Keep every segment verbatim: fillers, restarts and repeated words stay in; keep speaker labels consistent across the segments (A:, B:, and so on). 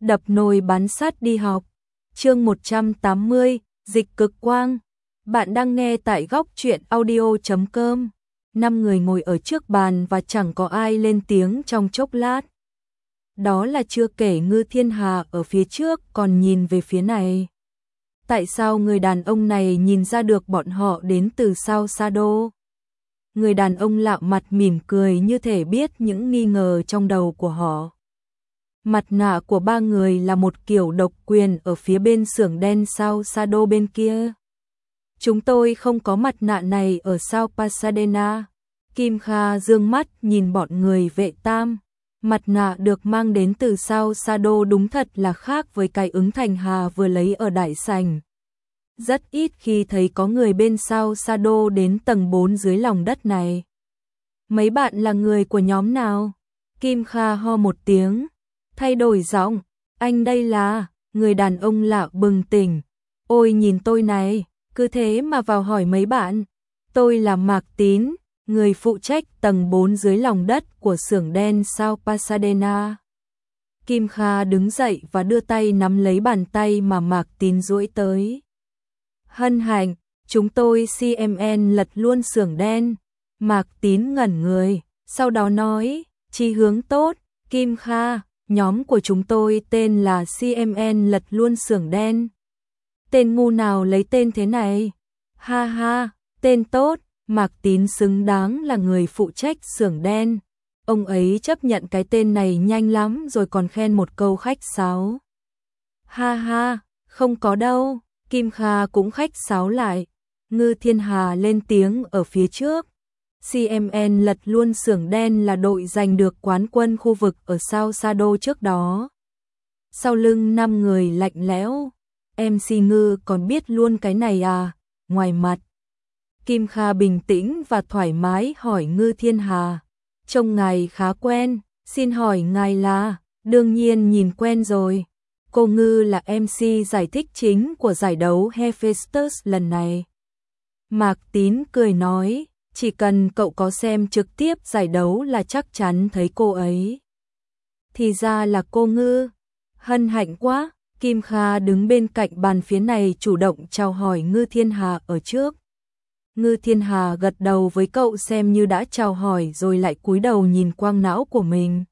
A: đập nồi bán sắt đi học. Chương một trăm tám mươi, Dịch cực quang. Bạn đang nghe tại góc truyện audio chấm com. Năm người ngồi ở trước bàn và chẳng có ai lên tiếng trong chốc lát. Đó là chưa kể Ngư Thiên Hà ở phía trước còn nhìn về phía này. Tại sao người đàn ông này nhìn ra được bọn họ đến từ sao Sa Đô? Người đàn ông lạ mặt mỉm cười như thể biết những nghi ngờ trong đầu của họ. Mặt nạ của ba người là một kiểu độc quyền ở phía bên xưởng đen sao Sa Đô bên kia. Chúng tôi không có mặt nạ này ở sao Pasadena. Kim Kha dương mắt nhìn bọn người vệ tam. Mặt nạ được mang đến từ sao Sa Đô đúng thật là khác với cái ứng Thành Hà vừa lấy ở Đại Sảnh. Rất ít khi thấy có người bên sao Sa Đô đến tầng bốn dưới lòng đất này. Mấy bạn là người của nhóm nào? Kim Kha ho một tiếng, thay đổi giọng, anh đây là, người đàn ông lạ bừng tỉnh. Ôi nhìn tôi này, cứ thế mà vào hỏi mấy bạn. Tôi là Mạc Tín, người phụ trách tầng bốn dưới lòng đất của xưởng đen sao Pasadena. Kim Kha đứng dậy và đưa tay nắm lấy bàn tay mà Mạc Tín duỗi tới. Hân hạnh, chúng tôi xê em en lật luôn xưởng đen. Mạc Tín ngẩn người, sau đó nói, chí hướng tốt, Kim Kha, nhóm của chúng tôi tên là xê em en lật luôn xưởng đen. Tên ngu nào lấy tên thế này? Ha ha, tên tốt, Mạc Tín xứng đáng là người phụ trách xưởng đen. Ông ấy chấp nhận cái tên này nhanh lắm rồi còn khen một câu khách sáo. Ha ha, không có đâu. Kim Kha cũng khách sáo lại. Ngư Thiên Hà lên tiếng ở phía trước. xê em en lật luôn xưởng đen là đội giành được quán quân khu vực ở sao Sa Đô trước đó. Sau lưng năm người lạnh lẽo. em xê Ngư còn biết luôn cái này à? Ngoài mặt, Kim Kha bình tĩnh và thoải mái hỏi Ngư Thiên Hà. Trông ngài khá quen, xin hỏi ngài là? Đương nhiên nhìn quen rồi. Cô Ngư là em xê giải thích chính của giải đấu Hephaestus lần này. Mạc Tín cười nói, chỉ cần cậu có xem trực tiếp giải đấu là chắc chắn thấy cô ấy. Thì ra là cô Ngư, hân hạnh quá. Kim Kha đứng bên cạnh bàn phía này chủ động chào hỏi Ngư Thiên Hà ở trước. Ngư Thiên Hà gật đầu với cậu xem như đã chào hỏi rồi lại cúi đầu nhìn quang não của mình.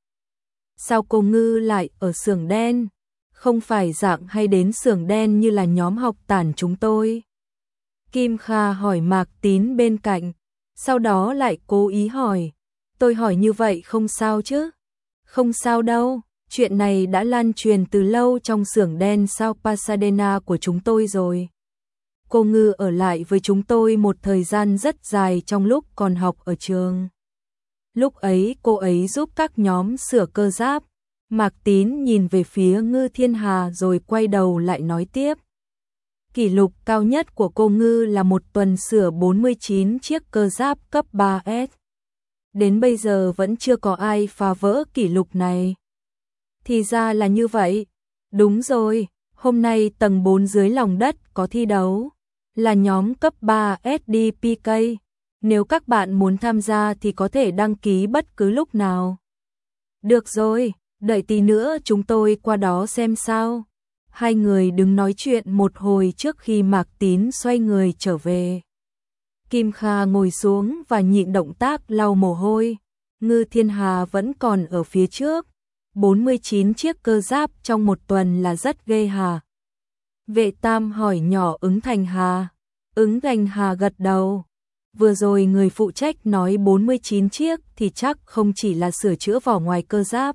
A: Sao cô Ngư lại ở xưởng đen? Không phải dạng hay đến xưởng đen như là nhóm học tản chúng tôi? Kim Kha hỏi Mạc Tín bên cạnh, sau đó lại cố ý hỏi. Tôi hỏi như vậy không sao chứ? Không sao đâu, chuyện này đã lan truyền từ lâu trong xưởng đen sao Pasadena của chúng tôi rồi. Cô Ngư ở lại với chúng tôi một thời gian rất dài trong lúc còn học ở trường. Lúc ấy cô ấy giúp các nhóm sửa cơ giáp. Mạc Tín nhìn về phía Ngư Thiên Hà rồi quay đầu lại nói tiếp. Kỷ lục cao nhất của cô Ngư là một tuần sửa bốn mươi chín chiếc cơ giáp cấp ba S. Đến bây giờ vẫn chưa có ai phá vỡ kỷ lục này. Thì ra là như vậy. Đúng rồi, hôm nay tầng bốn dưới lòng đất có thi đấu. Là nhóm cấp ba ét đê pê ca. Nếu các bạn muốn tham gia thì có thể đăng ký bất cứ lúc nào. Được rồi. Đợi tí nữa chúng tôi qua đó xem sao. Hai người đứng nói chuyện một hồi trước khi Mạc Tín xoay người trở về. Kim Kha ngồi xuống và nhịn động tác lau mồ hôi. Ngư Thiên Hà vẫn còn ở phía trước. bốn mươi chín chiếc cơ giáp trong một tuần là rất ghê hà. Vệ Tam hỏi nhỏ ứng Thành Hà. Ứng Thành Hà gật đầu. Vừa rồi người phụ trách nói bốn mươi chín chiếc thì chắc không chỉ là sửa chữa vỏ ngoài cơ giáp.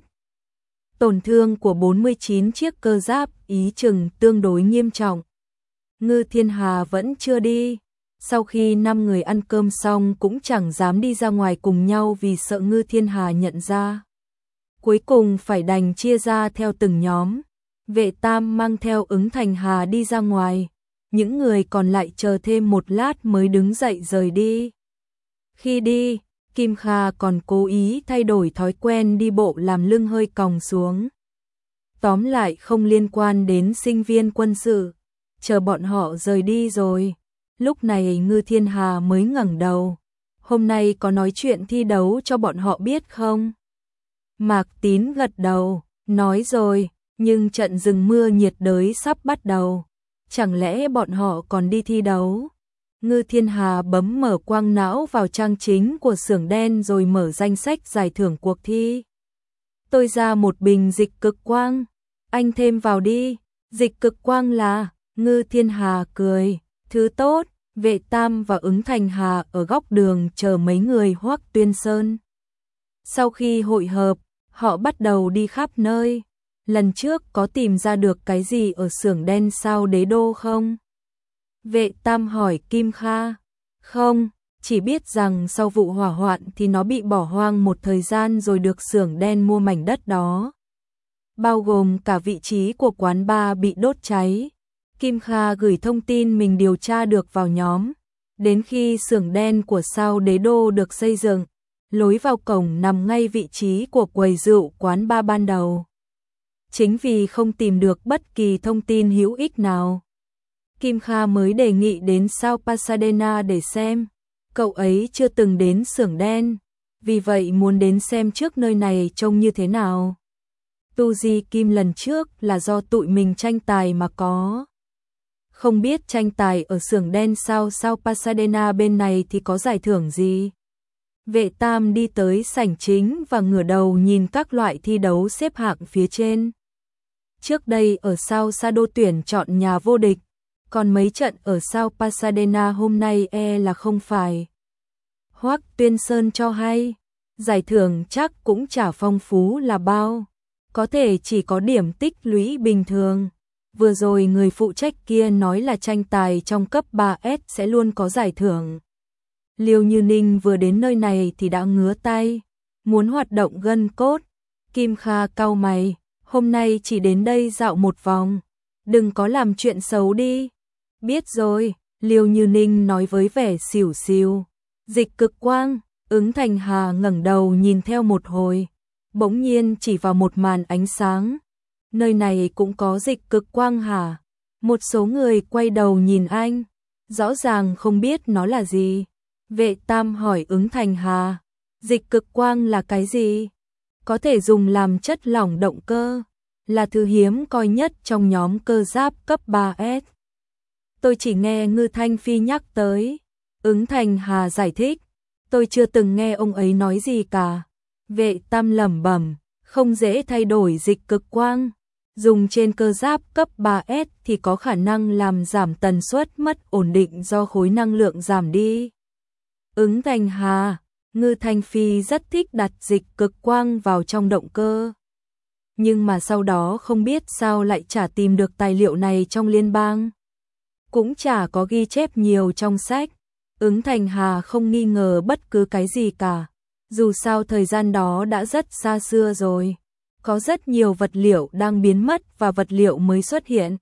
A: Tổn thương của bốn mươi chín chiếc cơ giáp ý chừng tương đối nghiêm trọng. Ngư Thiên Hà vẫn chưa đi. Sau khi năm người ăn cơm xong cũng chẳng dám đi ra ngoài cùng nhau vì sợ Ngư Thiên Hà nhận ra. Cuối cùng phải đành chia ra theo từng nhóm. Vệ Tam mang theo ứng Thành Hà đi ra ngoài. Những người còn lại chờ thêm một lát mới đứng dậy rời đi. Khi đi, Kim Kha còn cố ý thay đổi thói quen đi bộ làm lưng hơi còng xuống. Tóm lại không liên quan đến sinh viên quân sự. Chờ bọn họ rời đi rồi. Lúc này Ngư Thiên Hà mới ngẩng đầu. Hôm nay có nói chuyện thi đấu cho bọn họ biết không? Mạc Tín gật đầu, nói rồi, Nhưng trận rừng mưa nhiệt đới sắp bắt đầu. Chẳng lẽ bọn họ còn đi thi đấu? Ngư Thiên Hà bấm mở quang não vào trang chính của xưởng đen rồi mở danh sách giải thưởng cuộc thi. Tôi ra một bình dịch cực quang. Anh thêm vào đi. Dịch cực quang là... Ngư Thiên Hà cười. Thứ tốt. Vệ Tam và Ứng Thành Hà ở góc đường chờ mấy người Hoắc Tuyên Sơn. Sau khi hội hợp, họ bắt đầu đi khắp nơi. Lần trước có tìm ra được cái gì ở xưởng đen sao Đế Đô không? Vệ Tam hỏi Kim Kha. Không, chỉ biết rằng sau vụ hỏa hoạn thì nó bị bỏ hoang một thời gian rồi được xưởng đen mua mảnh đất đó. Bao gồm cả vị trí của quán bar bị đốt cháy. Kim Kha gửi thông tin mình điều tra được vào nhóm. Đến khi xưởng đen của sao Đế Đô được xây dựng, lối vào cổng nằm ngay vị trí của quầy rượu quán bar ban đầu. Chính vì không tìm được bất kỳ thông tin hữu ích nào, Kim Kha mới đề nghị đến sao Pasadena để xem. Cậu ấy chưa từng đến xưởng đen, vì vậy muốn đến xem trước nơi này trông như thế nào. Tu Di Kim lần trước là do tụi mình tranh tài mà có. Không biết tranh tài ở xưởng đen sao sao Pasadena bên này thì có giải thưởng gì. Vệ Tam đi tới sảnh chính và ngửa đầu nhìn các loại thi đấu xếp hạng phía trên. Trước đây ở sao Sado tuyển chọn nhà vô địch, còn mấy trận ở sao Pasadena hôm nay e là không phải. Hoắc Tuyên Sơn cho hay, giải thưởng chắc cũng chả phong phú là bao, có thể chỉ có điểm tích lũy bình thường. Vừa rồi người phụ trách kia nói là tranh tài trong cấp ba S sẽ luôn có giải thưởng. Liêu Như Ninh vừa đến nơi này thì đã ngứa tay, muốn hoạt động gân cốt. Kim Kha cau mày, hôm nay chỉ đến đây dạo một vòng, đừng có làm chuyện xấu đi. Biết rồi, Liêu Như Ninh nói với vẻ xỉu xiu. Dịch cực quang, Ứng Thành Hà ngẩng đầu nhìn theo một hồi, bỗng nhiên chỉ vào một màn ánh sáng. Nơi này cũng có dịch cực quang hả? Một số người quay đầu nhìn anh, rõ ràng không biết nó là gì. Vệ Tam hỏi Ứng Thành Hà, dịch cực quang là cái gì? Có thể dùng làm chất lỏng động cơ, là thứ hiếm coi nhất trong nhóm cơ giáp cấp ba S. Tôi chỉ nghe Ngư Thanh Phi nhắc tới. Ứng Thành Hà giải thích, tôi chưa từng nghe ông ấy nói gì cả. Vệ Tam lẩm bẩm, không dễ thay đổi dịch cực quang. Dùng trên cơ giáp cấp ba S thì có khả năng làm giảm tần suất mất ổn định do khối năng lượng giảm đi. Ứng Thành Hà, Ngư Thanh Phi rất thích đặt dịch cực quang vào trong động cơ. Nhưng mà sau đó không biết sao lại chả tìm được tài liệu này trong liên bang. Cũng chả có ghi chép nhiều trong sách. Ứng Thành Hà không nghi ngờ bất cứ cái gì cả. Dù sao thời gian đó đã rất xa xưa rồi. Có rất nhiều vật liệu đang biến mất và vật liệu mới xuất hiện.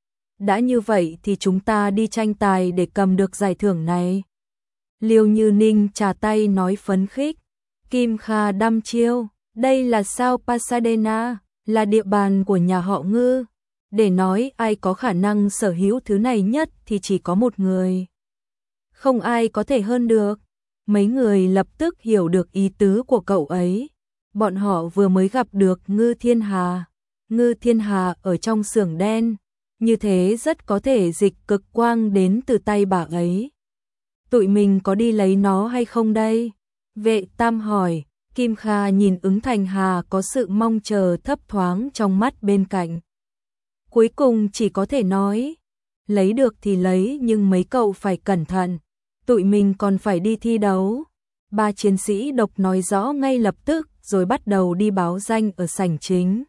A: Đã như vậy thì chúng ta đi tranh tài để cầm được giải thưởng này. Liêu Như Ninh chà tay nói phấn khích. Kim Kha đăm chiêu, đây là sao Pasadena, là địa bàn của nhà họ Ngư. Để nói ai có khả năng sở hữu thứ này nhất thì chỉ có một người. Không ai có thể hơn được. Mấy người lập tức hiểu được ý tứ của cậu ấy. Bọn họ vừa mới gặp được Ngư Thiên Hà. Ngư Thiên Hà ở trong xưởng đen. Như thế rất có thể dịch cực quang đến từ tay bà ấy. Tụi mình có đi lấy nó hay không đây? Vệ Tam hỏi. Kim Kha nhìn Ứng Thành Hà có sự mong chờ thấp thoáng trong mắt bên cạnh. Cuối cùng chỉ có thể nói, lấy được thì lấy nhưng mấy cậu phải cẩn thận, tụi mình còn phải đi thi đấu. Ba chiến sĩ độc nói rõ ngay lập tức rồi bắt đầu đi báo danh ở sảnh chính.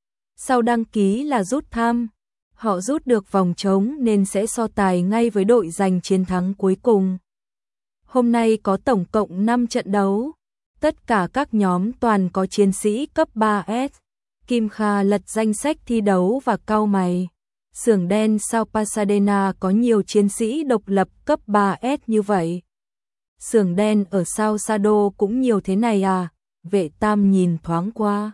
A: Sau đăng ký là rút thăm, họ rút được vòng trống nên sẽ so tài ngay với đội giành chiến thắng cuối cùng. Hôm nay có tổng cộng năm trận đấu, tất cả các nhóm toàn có chiến sĩ cấp ba S. Kim Kha lật danh sách thi đấu và cau mày. Xưởng đen sao Pasadena có nhiều chiến sĩ độc lập cấp ba S như vậy. Xưởng đen ở sao Sado cũng nhiều thế này à? Vệ Tam nhìn thoáng qua.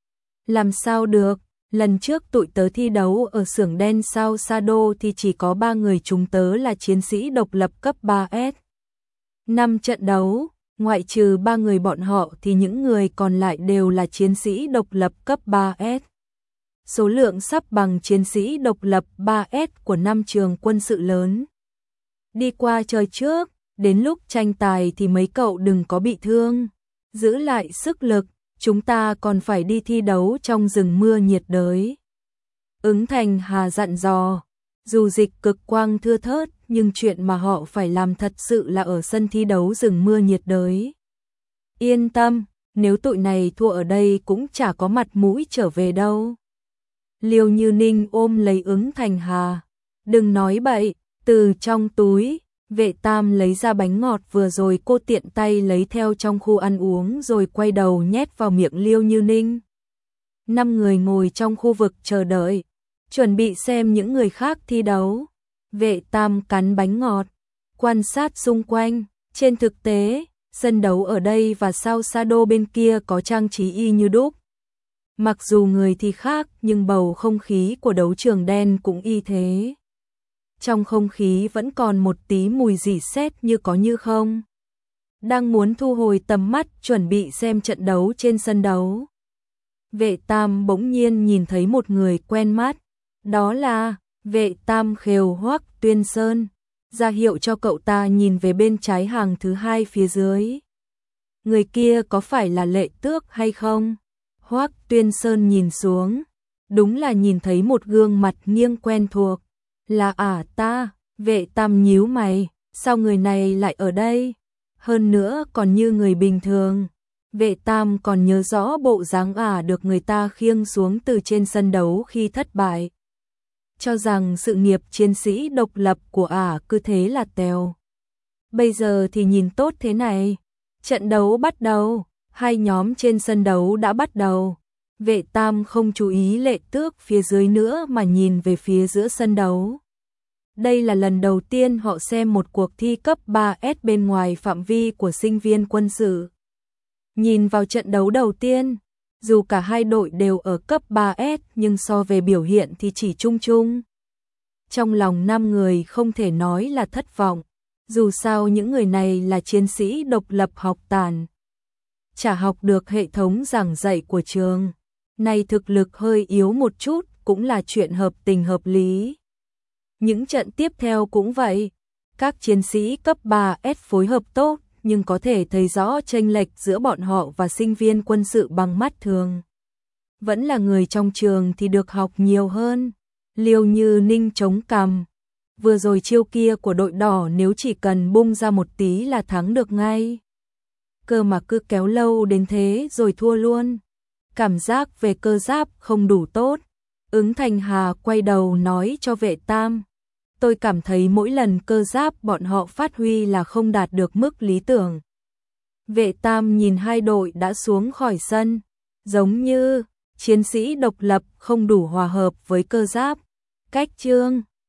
A: Làm sao được, lần trước tụi tớ thi đấu ở xưởng đen sao Sado thì chỉ có ba người chúng tớ là chiến sĩ độc lập cấp ba S. Năm trận đấu, ngoại trừ ba người bọn họ thì những người còn lại đều là chiến sĩ độc lập cấp ba S. số lượng sắp bằng chiến sĩ độc lập ba S của năm trường quân sự lớn. Đi qua chơi trước, đến lúc tranh tài thì mấy cậu đừng có bị thương, giữ lại sức lực, chúng ta còn phải đi thi đấu trong rừng mưa nhiệt đới. Ứng Thành Hà dặn dò, dù dịch cực quang thưa thớt, nhưng chuyện mà họ phải làm thật sự là ở sân thi đấu rừng mưa nhiệt đới. Yên tâm, nếu tụi này thua ở đây cũng chả có mặt mũi trở về đâu. Liêu Như Ninh ôm lấy Ứng Thành Hà. Đừng nói bậy, từ trong túi, Vệ Tam lấy ra bánh ngọt vừa rồi cô tiện tay lấy theo trong khu ăn uống rồi quay đầu nhét vào miệng Liêu Như Ninh. Năm người ngồi trong khu vực chờ đợi, chuẩn bị xem những người khác thi đấu. Vệ Tam cắn bánh ngọt, quan sát xung quanh, trên thực tế, sân đấu ở đây và sao sa đô bên kia có trang trí y như đúc. Mặc dù người thì khác nhưng bầu không khí của đấu trường đen cũng y thế. Trong không khí vẫn còn một tí mùi rỉ sét như có như không. Đang muốn thu hồi tầm mắt chuẩn bị xem trận đấu trên sân đấu. Vệ Tam bỗng nhiên nhìn thấy một người quen mắt. Đó là Vệ Tam khều Hoắc Tuyên Sơn, ra hiệu cho cậu ta nhìn về bên trái hàng thứ hai phía dưới. Người kia có phải là Lệ Tước hay không? Hoắc Tuyên Sơn nhìn xuống, đúng là nhìn thấy một gương mặt nghiêng quen thuộc. Là ả ta, Vệ Tam nhíu mày, sao người này lại ở đây? Hơn nữa còn như người bình thường. Vệ Tam còn nhớ rõ bộ dáng ả được người ta khiêng xuống từ trên sân đấu khi thất bại. Cho rằng sự nghiệp chiến sĩ độc lập của ả cứ thế là tèo. Bây giờ thì nhìn tốt thế này. Trận đấu bắt đầu, hai nhóm trên sân đấu đã bắt đầu. Vệ Tam không chú ý Lệ Tước phía dưới nữa mà nhìn về phía giữa sân đấu. Đây là lần đầu tiên họ xem một cuộc thi cấp ba S bên ngoài phạm vi của sinh viên quân sự. Nhìn vào trận đấu đầu tiên, dù cả hai đội đều ở cấp ba S nhưng so về biểu hiện thì chỉ chung chung. Trong lòng năm người không thể nói là thất vọng, dù sao những người này là chiến sĩ độc lập học tàn. Chả học được hệ thống giảng dạy của trường, này thực lực hơi yếu một chút cũng là chuyện hợp tình hợp lý. Những trận tiếp theo cũng vậy, các chiến sĩ cấp ba S phối hợp tốt, nhưng có thể thấy rõ chênh lệch giữa bọn họ và sinh viên quân sự bằng mắt thường. Vẫn là người trong trường thì được học nhiều hơn. Liêu Như Ninh chống cằm. Vừa rồi chiêu kia của đội đỏ nếu chỉ cần bung ra một tí là thắng được ngay. Cơ mà cứ kéo lâu đến thế rồi thua luôn. Cảm giác về cơ giáp không đủ tốt. Ứng Thành Hà quay đầu nói cho Vệ Tam. Tôi cảm thấy mỗi lần cơ giáp bọn họ phát huy là không đạt được mức lý tưởng. Vệ Tam nhìn hai đội đã xuống khỏi sân. Giống như chiến sĩ độc lập không đủ hòa hợp với cơ giáp. Cách chương